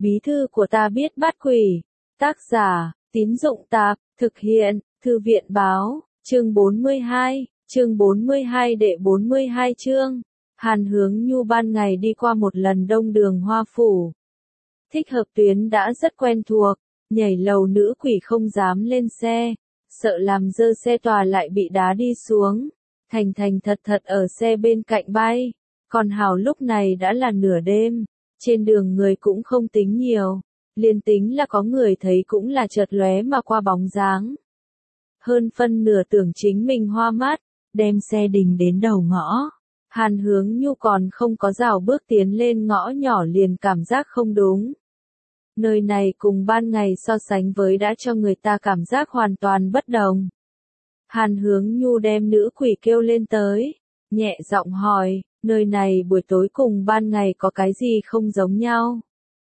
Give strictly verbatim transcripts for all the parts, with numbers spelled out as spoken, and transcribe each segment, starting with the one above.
Bí thư của ta biết bắt quỷ. Tác giả, Tín Dụng Tạp, thực hiện, Thư viện Báo, chương bốn mươi hai, chương bốn mươi hai đệ bốn mươi hai chương. Hàn Hướng Nhu ban ngày đi qua một lần đông đường Hoa Phủ. Thích Hợp tuyến đã rất quen thuộc, nhảy lầu nữ quỷ không dám lên xe, sợ làm dơ xe tòa lại bị đá đi xuống. Thành thành thật thật ở xe bên cạnh bay, còn hào lúc này đã là nửa đêm, trên đường người cũng không tính nhiều, liền tính là có người thấy cũng là chợt lóe mà qua bóng dáng. Hơn phân nửa tưởng chính mình hoa mắt, đem xe đình đến đầu ngõ. Hàn Hướng Nhu còn không có rào bước tiến lên ngõ nhỏ liền cảm giác không đúng. Nơi này cùng ban ngày so sánh với đã cho người ta cảm giác hoàn toàn bất đồng. Hàn Hướng Nhu đem nữ quỷ kêu lên tới, nhẹ giọng hỏi, nơi này buổi tối cùng ban ngày có cái gì không giống nhau?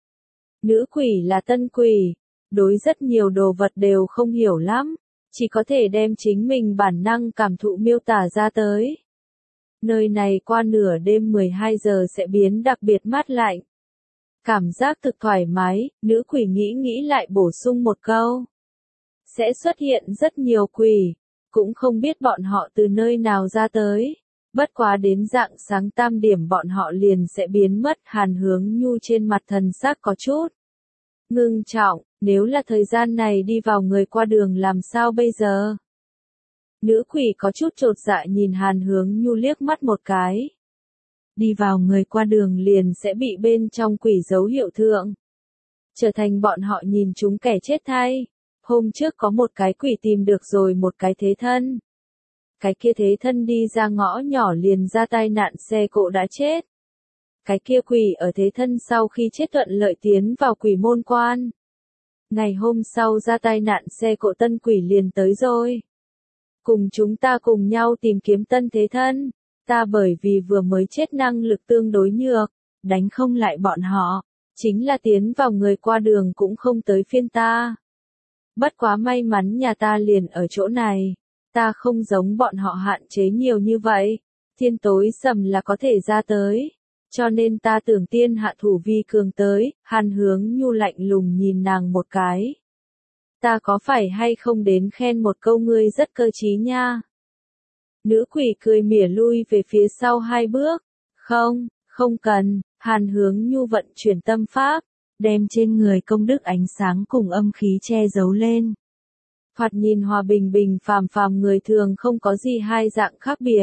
Nữ quỷ là tân quỷ, đối rất nhiều đồ vật đều không hiểu lắm, chỉ có thể đem chính mình bản năng cảm thụ miêu tả ra tới. Nơi này qua nửa đêm mười hai giờ sẽ biến đặc biệt mát lạnh. Cảm giác thực thoải mái, nữ quỷ nghĩ nghĩ lại bổ sung một câu. Sẽ xuất hiện rất nhiều quỷ, cũng không biết bọn họ từ nơi nào ra tới. Bất quá đến rạng sáng tam điểm bọn họ liền sẽ biến mất. Hàn Hướng Nhu trên mặt thần sắc có chút ngưng trọng, nếu là thời gian này đi vào người qua đường làm sao bây giờ? Nữ quỷ có chút chột dạ nhìn Hàn Hướng Nhu liếc mắt một cái. Đi vào người qua đường liền sẽ bị bên trong quỷ dấu hiệu thượng. Trở thành bọn họ nhìn chúng kẻ chết thay. Hôm trước có một cái quỷ tìm được rồi một cái thế thân. Cái kia thế thân đi ra ngõ nhỏ liền ra tai nạn xe cộ đã chết. Cái kia quỷ ở thế thân sau khi chết thuận lợi tiến vào quỷ môn quan. Ngày hôm sau ra tai nạn xe cộ tân quỷ liền tới rồi. Cùng chúng ta cùng nhau tìm kiếm tân thế thân. Ta bởi vì vừa mới chết năng lực tương đối nhược, đánh không lại bọn họ. Chính là tiến vào người qua đường cũng không tới phiên ta. Bất quá may mắn nhà ta liền ở chỗ này. Ta không giống bọn họ hạn chế nhiều như vậy. Thiên tối sầm là có thể ra tới. Cho nên ta tưởng tiên hạ thủ vi cường tới. Hàn Hướng Nhu lạnh lùng nhìn nàng một cái. Ta có phải hay không đến khen một câu ngươi rất cơ trí nha. Nữ quỷ cười mỉa lui về phía sau hai bước. Không, không cần. Hàn Hướng Nhu vận chuyển tâm pháp, đem trên người công đức ánh sáng cùng âm khí che giấu lên. Thoạt nhìn hòa bình bình phàm phàm người thường không có gì hai dạng khác biệt.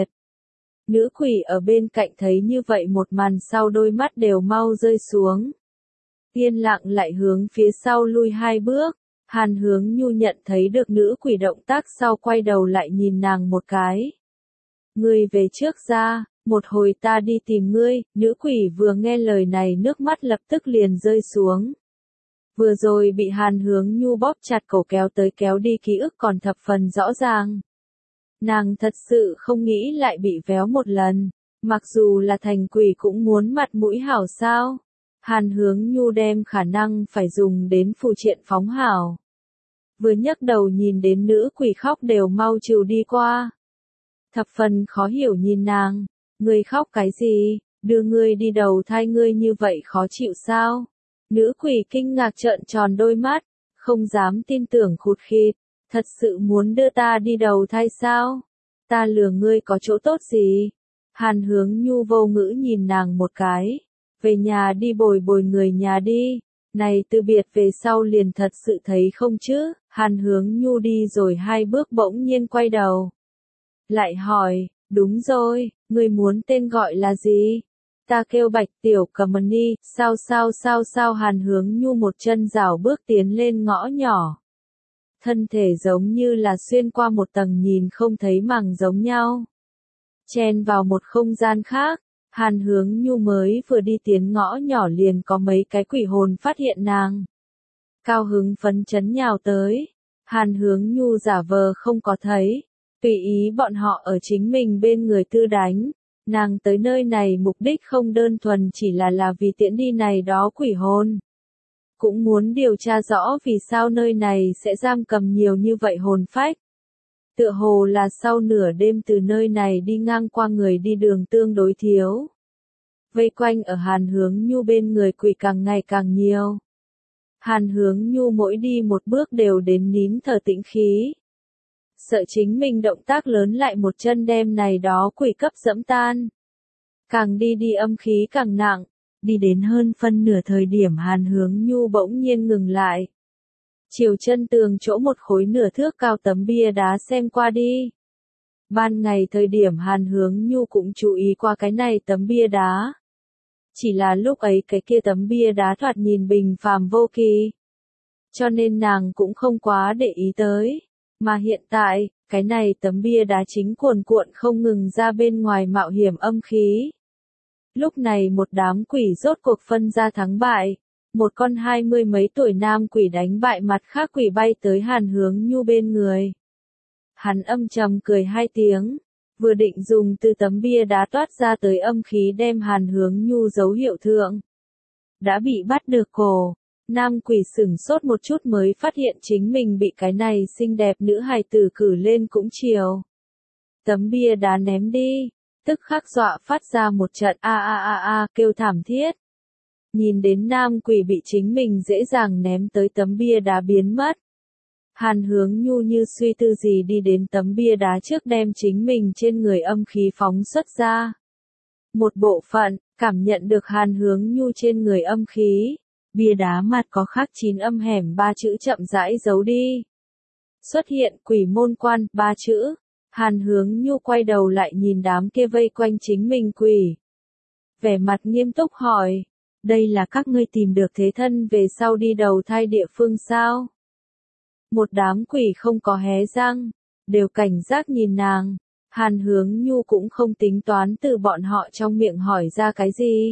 Nữ quỷ ở bên cạnh thấy như vậy một màn sau đôi mắt đều mau rơi xuống. Yên lặng lại hướng phía sau lui hai bước. Hàn Hướng Nhu nhận thấy được nữ quỷ động tác sau quay đầu lại nhìn nàng một cái. Ngươi về trước ra, một hồi ta đi tìm ngươi. Nữ quỷ vừa nghe lời này nước mắt lập tức liền rơi xuống. Vừa rồi bị Hàn Hướng Nhu bóp chặt cổ kéo tới kéo đi ký ức còn thập phần rõ ràng. Nàng thật sự không nghĩ lại bị véo một lần, mặc dù là thành quỷ cũng muốn mặt mũi hảo sao. Hàn Hướng Nhu đem khả năng phải dùng đến phù triện phóng hảo. Vừa nhấc đầu nhìn đến nữ quỷ khóc đều mau trừ đi qua. Thập phần khó hiểu nhìn nàng, ngươi khóc cái gì, đưa ngươi đi đầu thai ngươi như vậy khó chịu sao? Nữ quỷ kinh ngạc trợn tròn đôi mắt, không dám tin tưởng khụt khịt, thật sự muốn đưa ta đi đầu thai sao? Ta lừa ngươi có chỗ tốt gì? Hàn Hướng Nhu vô ngữ nhìn nàng một cái, về nhà đi bồi bồi người nhà đi, này từ biệt về sau liền thật sự thấy không chứ? Hàn Hướng Nhu đi rồi hai bước bỗng nhiên quay đầu. Lại hỏi, đúng rồi, ngươi muốn tên gọi là gì? Ta kêu Bạch Tiểu Cầm Ni, sao sao sao sao Hàn Hướng Nhu một chân rảo bước tiến lên ngõ nhỏ. Thân thể giống như là xuyên qua một tầng nhìn không thấy màng giống nhau. Chen vào một không gian khác, Hàn Hướng Nhu mới vừa đi tiến ngõ nhỏ liền có mấy cái quỷ hồn phát hiện nàng. Cao hứng phấn chấn nhào tới, Hàn Hướng Nhu giả vờ không có thấy, tùy ý bọn họ ở chính mình bên người tư đánh. Nàng tới nơi này mục đích không đơn thuần chỉ là là vì tiễn đi này đó quỷ hồn. Cũng muốn điều tra rõ vì sao nơi này sẽ giam cầm nhiều như vậy hồn phách. Tựa hồ là sau nửa đêm từ nơi này đi ngang qua người đi đường tương đối thiếu. Vây quanh ở Hàn Hướng Nhu bên người quỷ càng ngày càng nhiều. Hàn Hướng Nhu mỗi đi một bước đều đến nín thở tĩnh khí. Sợ chính mình động tác lớn lại một chân đem này đó quỷ cấp dẫm tan. Càng đi đi âm khí càng nặng, đi đến hơn phân nửa thời điểm Hàn Hướng Nhu bỗng nhiên ngừng lại. Chiều chân tường chỗ một khối nửa thước cao tấm bia đá xem qua đi. Ban ngày thời điểm Hàn Hướng Nhu cũng chú ý qua cái này tấm bia đá. Chỉ là lúc ấy cái kia tấm bia đá thoạt nhìn bình phàm vô kỳ. Cho nên nàng cũng không quá để ý tới. Mà hiện tại, cái này tấm bia đá chính cuồn cuộn không ngừng ra bên ngoài mạo hiểm âm khí. Lúc này một đám quỷ rốt cuộc phân ra thắng bại. Một con hai mươi mấy tuổi nam quỷ đánh bại mặt khác quỷ bay tới Hàn Hướng Nhu bên người. Hắn âm trầm cười hai tiếng, vừa định dùng từ tấm bia đá toát ra tới âm khí đem Hàn Hướng Nhu dấu hiệu thượng. Đã bị bắt được cổ, nam quỷ sửng sốt một chút mới phát hiện chính mình bị cái này xinh đẹp nữ hài tử cử lên cũng chiều. Tấm bia đá ném đi, tức khắc dọa phát ra một trận a a a a kêu thảm thiết. Nhìn đến nam quỷ bị chính mình dễ dàng ném tới tấm bia đá biến mất. Hàn Hướng Nhu như suy tư gì đi đến tấm bia đá trước đem chính mình trên người âm khí phóng xuất ra. Một bộ phận, cảm nhận được Hàn Hướng Nhu trên người âm khí, bia đá mặt có khắc chín âm hẻm ba chữ chậm rãi giấu đi. Xuất hiện quỷ môn quan, ba chữ. Hàn Hướng Nhu quay đầu lại nhìn đám kia vây quanh chính mình quỷ. Vẻ mặt nghiêm túc hỏi, đây là các ngươi tìm được thế thân về sau đi đầu thai địa phương sao? Một đám quỷ không có hé răng, đều cảnh giác nhìn nàng. Hàn Hướng Nhu cũng không tính toán từ bọn họ trong miệng hỏi ra cái gì.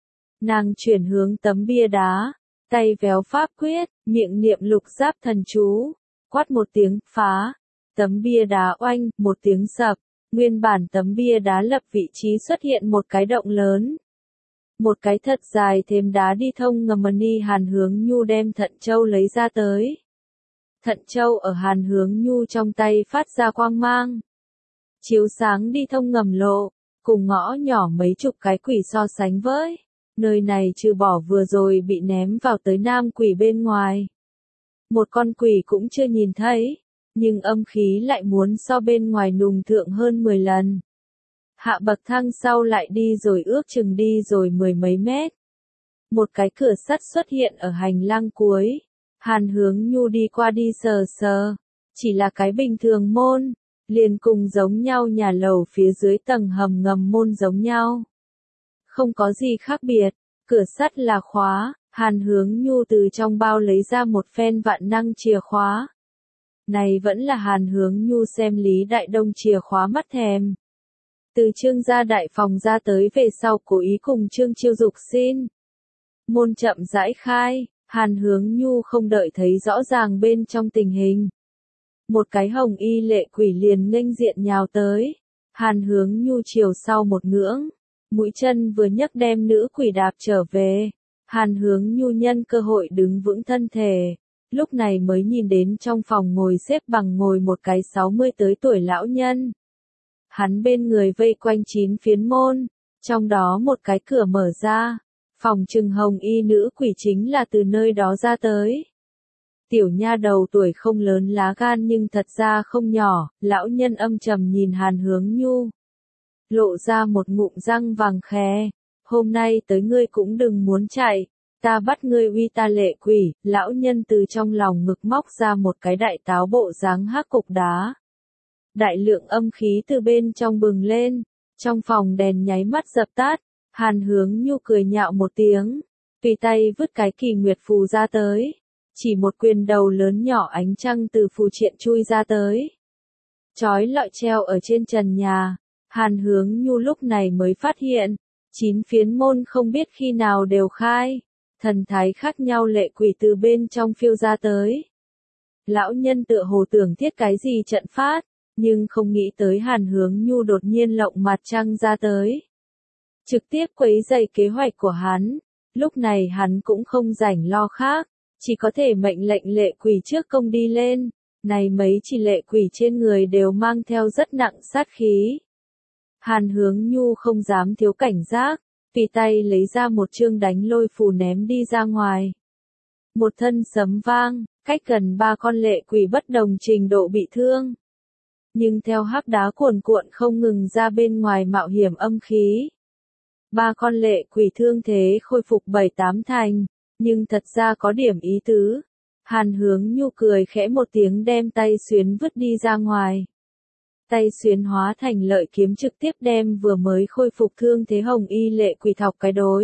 Nàng chuyển hướng tấm bia đá, tay véo pháp quyết, miệng niệm lục giáp thần chú, quát một tiếng, phá. Tấm bia đá oanh, một tiếng sập, nguyên bản tấm bia đá lập vị trí xuất hiện một cái động lớn. Một cái thật dài thêm đá đi thông ngầm ni Hàn Hướng Nhu đem thận châu lấy ra tới. Thận châu ở Hàn Hướng Nhu trong tay phát ra quang mang. Chiếu sáng đi thông ngầm lộ, cùng ngõ nhỏ mấy chục cái quỷ so sánh với. Nơi này trừ bỏ vừa rồi bị ném vào tới nam quỷ bên ngoài. Một con quỷ cũng chưa nhìn thấy, nhưng âm khí lại muốn so bên ngoài nùng thượng hơn mười lần. Hạ bậc thang sau lại đi rồi ước chừng đi rồi mười mấy mét. Một cái cửa sắt xuất hiện ở hành lang cuối. Hàn Hướng Nhu đi qua đi sờ sờ. Chỉ là cái bình thường môn, liền cùng giống nhau nhà lầu phía dưới tầng hầm ngầm môn giống nhau. Không có gì khác biệt, cửa sắt là khóa, Hàn Hướng Nhu từ trong bao lấy ra một phen vạn năng chìa khóa. Này vẫn là Hàn Hướng Nhu xem Lý Đại Đông chìa khóa mắt thèm. Từ Trương gia đại phòng ra tới về sau cố ý cùng Trương Chiêu Dục xin. Môn chậm rãi khai, Hàn Hướng Nhu không đợi thấy rõ ràng bên trong tình hình. Một cái hồng y lệ quỷ liền nghênh diện nhào tới. Hàn Hướng Nhu chiều sau một ngưỡng, mũi chân vừa nhấc đem nữ quỷ đạp trở về. Hàn Hướng Nhu nhân cơ hội đứng vững thân thể. Lúc này mới nhìn đến trong phòng ngồi xếp bằng ngồi một cái sáu mươi tới tuổi lão nhân. Hắn bên người vây quanh chín phiến môn, trong đó một cái cửa mở ra, phòng trừng hồng y nữ quỷ chính là từ nơi đó ra tới. Tiểu nha đầu tuổi không lớn lá gan nhưng thật ra không nhỏ, lão nhân âm trầm nhìn Hàn Hướng Nhu. Lộ ra một ngụm răng vàng khè, hôm nay tới ngươi cũng đừng muốn chạy, ta bắt ngươi uy ta lệ quỷ. Lão nhân từ trong lòng ngực móc ra một cái đại táo bộ dáng hắc cục đá. Đại lượng âm khí từ bên trong bừng lên, trong phòng đèn nháy mắt dập tắt. Hàn Hướng Nhu cười nhạo một tiếng, tùy tay vứt cái kỳ nguyệt phù ra tới. Chỉ một quyền đầu lớn nhỏ ánh trăng từ phù triện chui ra tới. Chói lọi treo ở trên trần nhà, Hàn Hướng Nhu lúc này mới phát hiện, chín phiến môn không biết khi nào đều khai, thần thái khác nhau lệ quỷ từ bên trong phiêu ra tới. Lão nhân tựa hồ tưởng thiết cái gì trận phát, nhưng không nghĩ tới Hàn Hướng Nhu đột nhiên lộng mặt trăng ra tới. Trực tiếp quấy rầy kế hoạch của hắn, lúc này hắn cũng không rảnh lo khác, chỉ có thể mệnh lệnh lệ quỷ trước công đi lên, này mấy chỉ lệ quỷ trên người đều mang theo rất nặng sát khí. Hàn Hướng Nhu không dám thiếu cảnh giác, tùy tay lấy ra một chương đánh lôi phù ném đi ra ngoài. một thân sấm vang, cách gần ba con lệ quỷ bất đồng trình độ bị thương. Nhưng theo hắc đá cuồn cuộn không ngừng ra bên ngoài mạo hiểm âm khí. Ba con lệ quỷ thương thế khôi phục bảy tám thành, nhưng thật ra có điểm ý tứ. Hàn Hướng Nhu cười khẽ một tiếng đem tay xuyến vứt đi ra ngoài. Tay xuyến hóa thành lợi kiếm trực tiếp đem vừa mới khôi phục thương thế hồng y lệ quỷ thọc cái đối.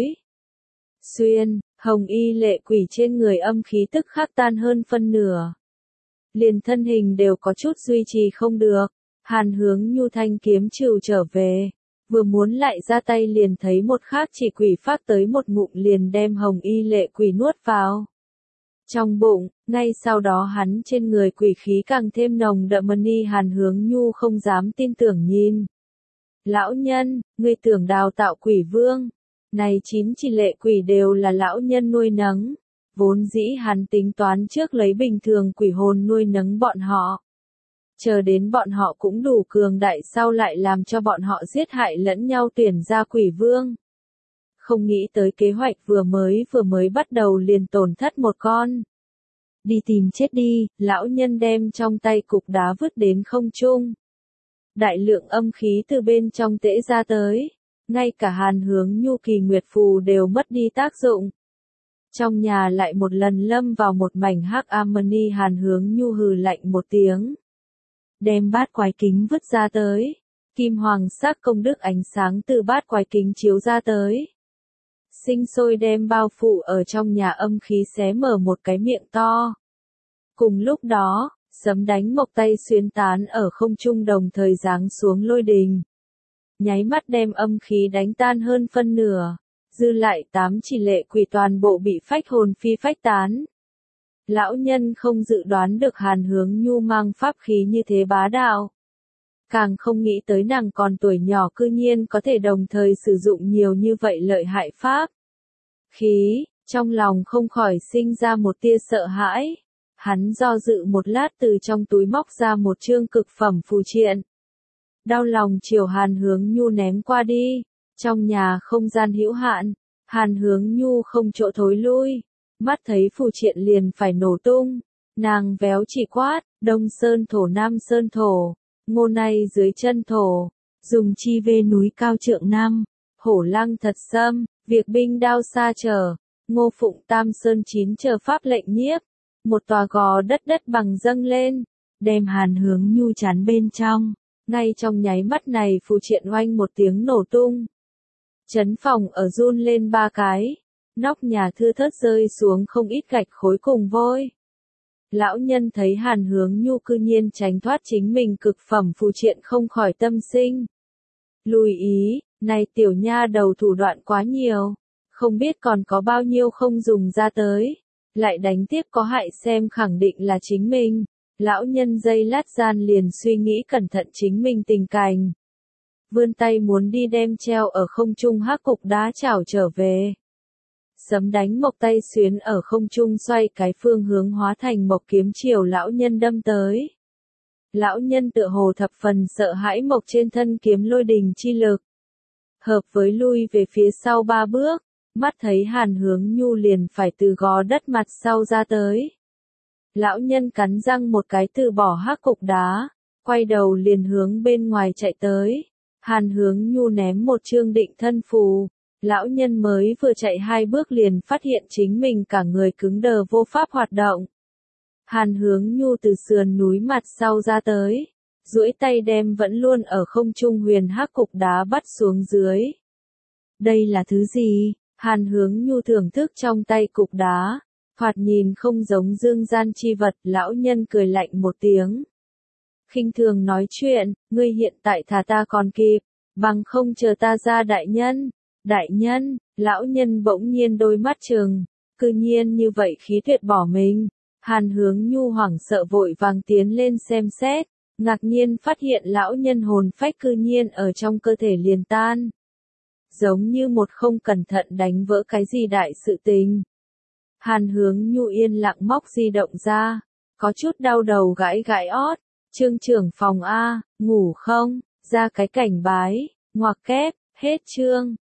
Xuyên, hồng y lệ quỷ trên người âm khí tức khắc tan hơn phân nửa. Liền thân hình đều có chút duy trì không được. Hàn Hướng Nhu thanh kiếm trừ trở về. Vừa muốn lại ra tay liền thấy một khác chỉ quỷ phát tới một ngụm liền đem hồng y lệ quỷ nuốt vào. Trong bụng, ngay sau đó hắn trên người quỷ khí càng thêm nồng đậm ni Hàn Hướng Nhu không dám tin tưởng nhìn. Lão nhân, ngươi tưởng đào tạo quỷ vương. Này chín chỉ lệ quỷ đều là lão nhân nuôi nấng. Vốn dĩ hắn tính toán trước lấy bình thường quỷ hồn nuôi nấng bọn họ. Chờ đến bọn họ cũng đủ cường đại sau lại làm cho bọn họ giết hại lẫn nhau tuyển ra quỷ vương. Không nghĩ tới kế hoạch vừa mới vừa mới bắt đầu liền tổn thất một con. Đi tìm chết đi, lão nhân đem trong tay cục đá vứt đến không trung. Đại lượng âm khí từ bên trong tễ ra tới. Ngay cả Hàn Hướng Nhu kỳ nguyệt phù đều mất đi tác dụng. Trong nhà lại một lần lâm vào một mảnh hắc amani Hàn Hướng Nhu hừ lạnh một tiếng. Đem bát quái kính vứt ra tới. Kim hoàng sắc công đức ánh sáng từ bát quái kính chiếu ra tới. Sinh sôi đem bao phủ ở trong nhà âm khí xé mở một cái miệng to. Cùng lúc đó, sấm đánh mộc tay xuyên tán ở không trung đồng thời giáng xuống lôi đình. Nháy mắt đem âm khí đánh tan hơn phân nửa. Dư lại tám chỉ lệ quỷ toàn bộ bị phách hồn phi phách tán. Lão nhân không dự đoán được Hàn Hướng Nhu mang pháp khí như thế bá đạo. Càng không nghĩ tới nàng còn tuổi nhỏ cư nhiên có thể đồng thời sử dụng nhiều như vậy lợi hại pháp. Khí, trong lòng không khỏi sinh ra một tia sợ hãi. Hắn do dự một lát từ trong túi móc ra một chương cực phẩm phù triện. Đau lòng chiều Hàn Hướng Nhu ném qua đi. Trong nhà không gian hữu hạn, Hàn Hướng Nhu không chỗ thối lui. Mắt thấy phù triện liền phải nổ tung. Nàng véo chỉ quát, Đông Sơn thổ Nam Sơn thổ. Ngô này dưới chân thổ. Dùng chi vê núi cao trượng nam. Hổ lăng thật sâm, việc binh đao xa trở. Ngô phụng tam sơn chín chờ pháp lệnh nhiếp. Một tòa gò đất đất bằng dâng lên. Đem Hàn Hướng Nhu chắn bên trong. Ngay trong nháy mắt này phù triện oanh một tiếng nổ tung. Chấn phòng ở run lên ba cái. Nóc nhà thưa thớt rơi xuống không ít gạch khối cùng vôi. Lão nhân thấy Hàn Hướng Nhu cư nhiên tránh thoát chính mình cực phẩm phù triện không khỏi tâm sinh. Lùi ý, này tiểu nha đầu thủ đoạn quá nhiều. Không biết còn có bao nhiêu không dùng ra tới. Lại đánh tiếp có hại xem khẳng định là chính mình. Lão nhân giây lát gian liền suy nghĩ cẩn thận chính mình tình cảnh. Vươn tay muốn đi đem treo ở không trung hắc cục đá chảo trở về. Sấm đánh mộc tay xuyến ở không trung xoay cái phương hướng hóa thành mộc kiếm chiều lão nhân đâm tới. Lão nhân tựa hồ thập phần sợ hãi mộc trên thân kiếm lôi đình chi lực. Hợp với lui về phía sau ba bước, mắt thấy Hàn Hướng Nhu liền phải từ gò đất mặt sau ra tới. Lão nhân cắn răng một cái từ bỏ hắc cục đá, quay đầu liền hướng bên ngoài chạy tới. Hàn Hướng Nhu ném một chương định thân phù. Lão nhân mới vừa chạy hai bước liền phát hiện chính mình cả người cứng đờ vô pháp hoạt động. Hàn Hướng Nhu từ sườn núi mặt sau ra tới, duỗi tay đem vẫn luôn ở không trung huyền hắc cục đá bắt xuống dưới. Đây là thứ gì? Hàn Hướng Nhu thưởng thức trong tay cục đá, thoạt nhìn không giống dương gian chi vật. Lão nhân cười lạnh một tiếng. Khinh thường nói chuyện, ngươi hiện tại thà ta còn kịp, bằng không chờ ta ra đại nhân. Đại nhân, lão nhân bỗng nhiên đôi mắt trừng, cư nhiên như vậy khí tuyệt bỏ mình. Hàn Hướng Nhu hoảng sợ vội vàng tiến lên xem xét, ngạc nhiên phát hiện lão nhân hồn phách cư nhiên ở trong cơ thể liền tan. Giống như một không cẩn thận đánh vỡ cái gì đại sự tình. Hàn Hướng Nhu yên lặng móc di động ra, có chút đau đầu gãi gãi ót. Trương trưởng phòng A, ngủ không, ra cái cảnh bái, ngoặc kép, hết chương.